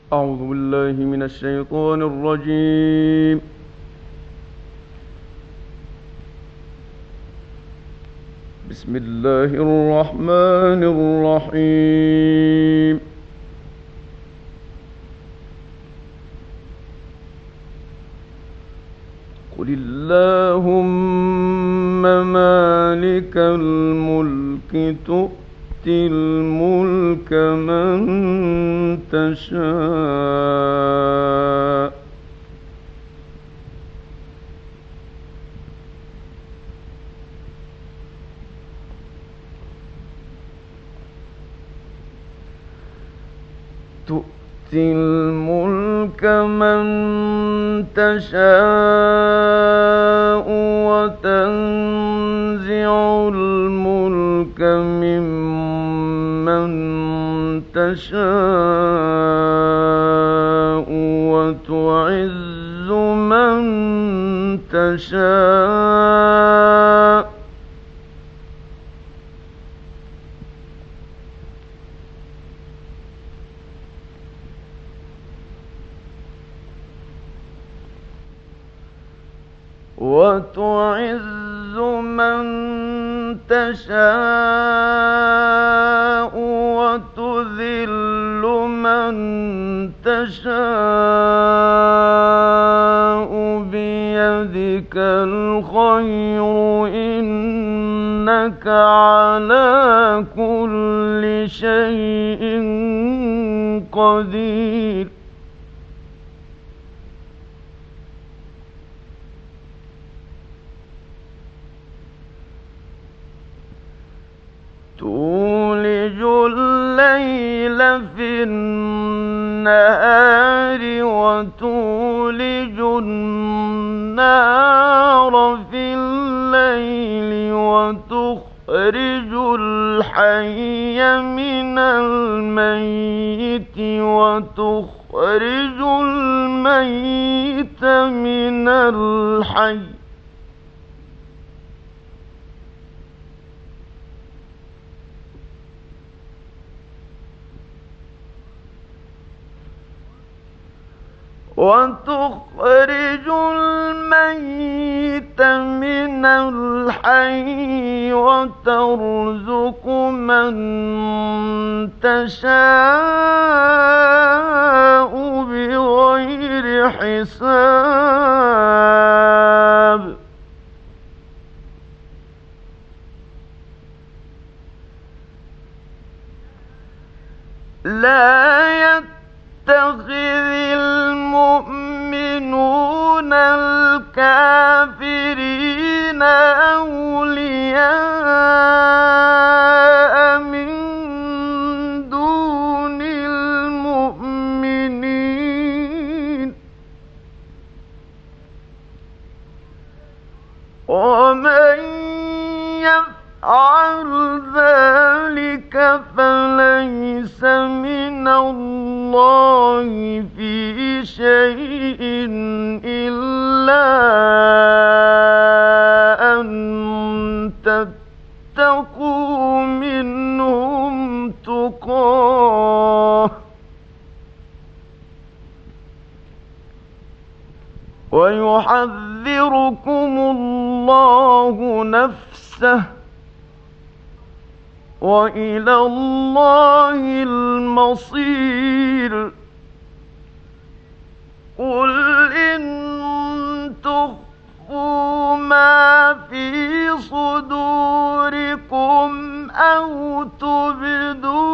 أعوذ بالله من الشيطان الرجيم. بسم الله الرحمن الرحيم. قل اللهم مالك الملك تؤتي الملك من تشاء تؤتي الملك من تشاء وتنزع الملك ممن تشاء وتعز من تشاء من تشاء وتذل من تشاء بيدك الخير إنك على كل شيء قدير. تولج الليل في النهار وتولج النهار في الليل وتخرج الحي من الميت وتخرج الميت من الحي وتخرج الميت من الحي وترزق من تشاء بغير حساب. لا يتخذ المؤمنون الكافرين أولياء من دون المؤمنين ومن يفعل ذلك فليس من الله في شيء إلا أن تتقوا منهم تقاه ويحذركم الله نفسه وإلى الله المصير. قل إن تخفوا ما في صدوركم أو تبدوه